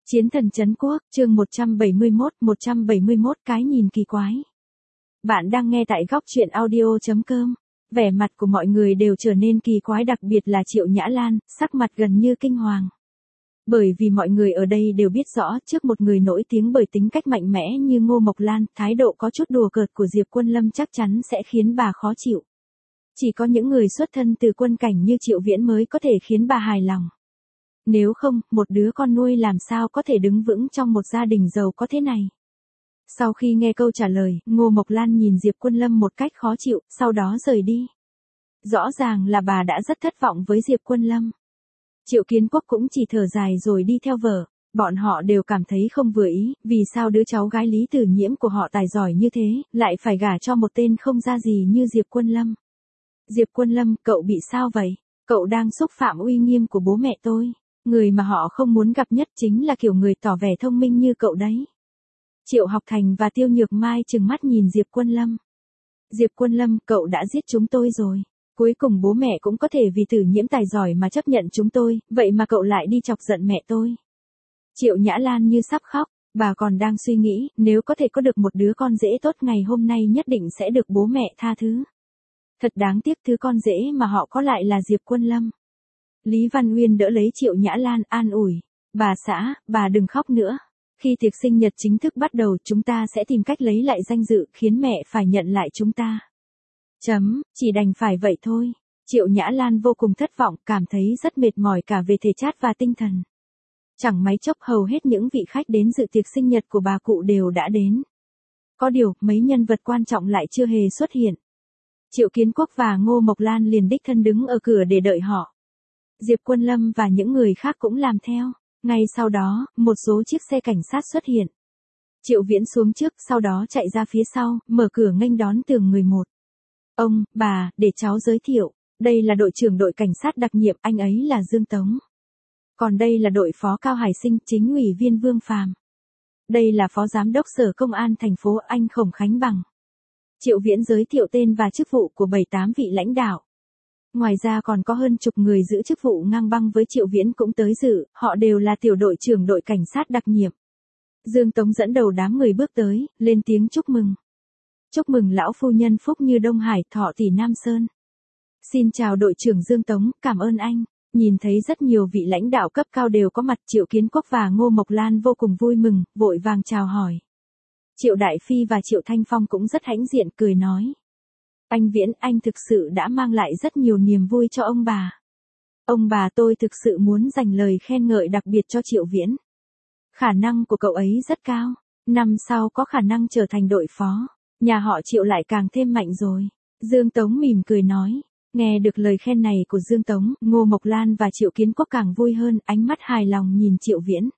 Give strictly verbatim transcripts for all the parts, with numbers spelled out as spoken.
Chiến thần trấn quốc, chương một trăm bảy mươi mốt, một trăm bảy mươi mốt cái nhìn kỳ quái. Bạn đang nghe tại góc truyện audio chấm com. Vẻ mặt của mọi người đều trở nên kỳ quái, đặc biệt là Triệu Nhã Lan, sắc mặt gần như kinh hoàng. Bởi vì mọi người ở đây đều biết rõ, trước một người nổi tiếng bởi tính cách mạnh mẽ như Ngô Mộc Lan, thái độ có chút đùa cợt của Diệp Quân Lâm chắc chắn sẽ khiến bà khó chịu. Chỉ có những người xuất thân từ quân cảnh như Triệu Viễn mới có thể khiến bà hài lòng. Nếu không, một đứa con nuôi làm sao có thể đứng vững trong một gia đình giàu có thế này. Sau khi nghe câu trả lời, Ngô Mộc Lan nhìn Diệp Quân Lâm một cách khó chịu, sau đó rời đi. Rõ ràng là bà đã rất thất vọng với Diệp Quân Lâm. Triệu Kiến Quốc cũng chỉ thở dài rồi đi theo vợ. Bọn họ đều cảm thấy không vừa ý, vì sao đứa cháu gái Lý Tử Nhiễm của họ tài giỏi như thế, lại phải gả cho một tên không ra gì như Diệp Quân Lâm. Diệp Quân Lâm, cậu bị sao vậy? Cậu đang xúc phạm uy nghiêm của bố mẹ tôi. Người mà họ không muốn gặp nhất chính là kiểu người tỏ vẻ thông minh như cậu đấy. Triệu Học Thành và Tiêu Nhược Mai trừng mắt nhìn Diệp Quân Lâm. Diệp Quân Lâm, cậu đã giết chúng tôi rồi. Cuối cùng bố mẹ cũng có thể vì Tử Nhiễm tài giỏi mà chấp nhận chúng tôi, vậy mà cậu lại đi chọc giận mẹ tôi. Triệu Nhã Lan như sắp khóc, bà còn đang suy nghĩ, nếu có thể có được một đứa con rể tốt ngày hôm nay nhất định sẽ được bố mẹ tha thứ. Thật đáng tiếc thứ con rể mà họ có lại là Diệp Quân Lâm. Lý Văn Uyên đỡ lấy Triệu Nhã Lan an ủi. Bà xã, bà đừng khóc nữa. Khi tiệc sinh nhật chính thức bắt đầu chúng ta sẽ tìm cách lấy lại danh dự khiến mẹ phải nhận lại chúng ta. Chấm, chỉ đành phải vậy thôi. Triệu Nhã Lan vô cùng thất vọng, cảm thấy rất mệt mỏi cả về thể chất và tinh thần. Chẳng mấy chốc hầu hết những vị khách đến dự tiệc sinh nhật của bà cụ đều đã đến. Có điều, mấy nhân vật quan trọng lại chưa hề xuất hiện. Triệu Kiến Quốc và Ngô Mộc Lan liền đích thân đứng ở cửa để đợi họ. Diệp Quân Lâm và những người khác cũng làm theo. Ngay sau đó, một số chiếc xe cảnh sát xuất hiện. Triệu Viễn xuống trước, sau đó chạy ra phía sau, mở cửa nghênh đón từng người một. Ông, bà, để cháu giới thiệu. Đây là đội trưởng đội cảnh sát đặc nhiệm, anh ấy là Dương Tống. Còn đây là đội phó Cao Hải Sinh, chính ủy viên Vương Phàm. Đây là phó giám đốc sở công an thành phố, anh Khổng Khánh Bằng. Triệu Viễn giới thiệu tên và chức vụ của bảy tám vị lãnh đạo. Ngoài ra còn có hơn chục người giữ chức vụ ngang băng với Triệu Viễn cũng tới dự, họ đều là tiểu đội trưởng đội cảnh sát đặc nhiệm. Dương Tống dẫn đầu đám người bước tới, lên tiếng chúc mừng. Chúc mừng lão phu nhân Phúc Như Đông Hải, Thọ Tỷ Nam Sơn. Xin chào đội trưởng Dương Tống, cảm ơn anh. Nhìn thấy rất nhiều vị lãnh đạo cấp cao đều có mặt, Triệu Kiến Quốc và Ngô Mộc Lan vô cùng vui mừng, vội vàng chào hỏi. Triệu Đại Phi và Triệu Thanh Phong cũng rất hãnh diện, cười nói. Anh Viễn, anh thực sự đã mang lại rất nhiều niềm vui cho ông bà. Ông bà tôi thực sự muốn dành lời khen ngợi đặc biệt cho Triệu Viễn. Khả năng của cậu ấy rất cao, năm sau có khả năng trở thành đội phó, nhà họ Triệu lại càng thêm mạnh rồi. Dương Tống mỉm cười nói, nghe được lời khen này của Dương Tống, Ngô Mộc Lan và Triệu Kiến Quốc càng vui hơn, ánh mắt hài lòng nhìn Triệu Viễn.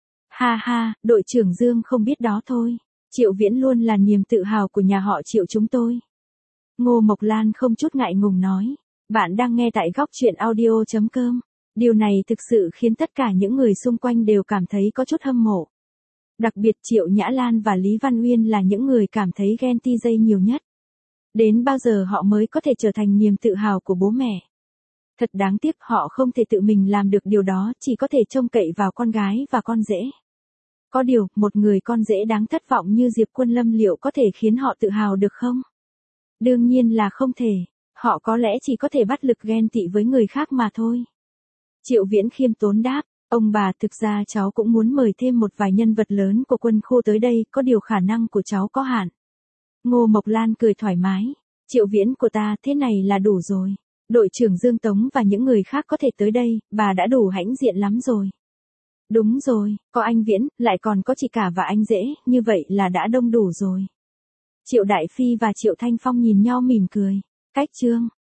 Ha ha, đội trưởng Dương không biết đó thôi, Triệu Viễn luôn là niềm tự hào của nhà họ Triệu chúng tôi. Ngô Mộc Lan không chút ngại ngùng nói, bạn đang nghe tại góc truyện audio chấm com. Điều này thực sự khiến tất cả những người xung quanh đều cảm thấy có chút hâm mộ. Đặc biệt Triệu Nhã Lan và Lý Văn Uyên là những người cảm thấy ghen ti dây nhiều nhất. Đến bao giờ họ mới có thể trở thành niềm tự hào của bố mẹ. Thật đáng tiếc họ không thể tự mình làm được điều đó, chỉ có thể trông cậy vào con gái và con rể. Có điều, một người con rể đáng thất vọng như Diệp Quân Lâm liệu có thể khiến họ tự hào được không? Đương nhiên là không thể, họ có lẽ chỉ có thể bắt lực ghen tị với người khác mà thôi. Triệu Viễn khiêm tốn đáp, ông bà thực ra cháu cũng muốn mời thêm một vài nhân vật lớn của quân khu tới đây, có điều khả năng của cháu có hạn. Ngô Mộc Lan cười thoải mái, Triệu Viễn của ta thế này là đủ rồi. Đội trưởng Dương Tống và những người khác có thể tới đây, bà đã đủ hãnh diện lắm rồi. Đúng rồi, có anh Viễn, lại còn có chị cả và anh rể, như vậy là đã đông đủ rồi. Triệu Đại Phi và Triệu Thanh Phong nhìn nhau mỉm cười. Cách chương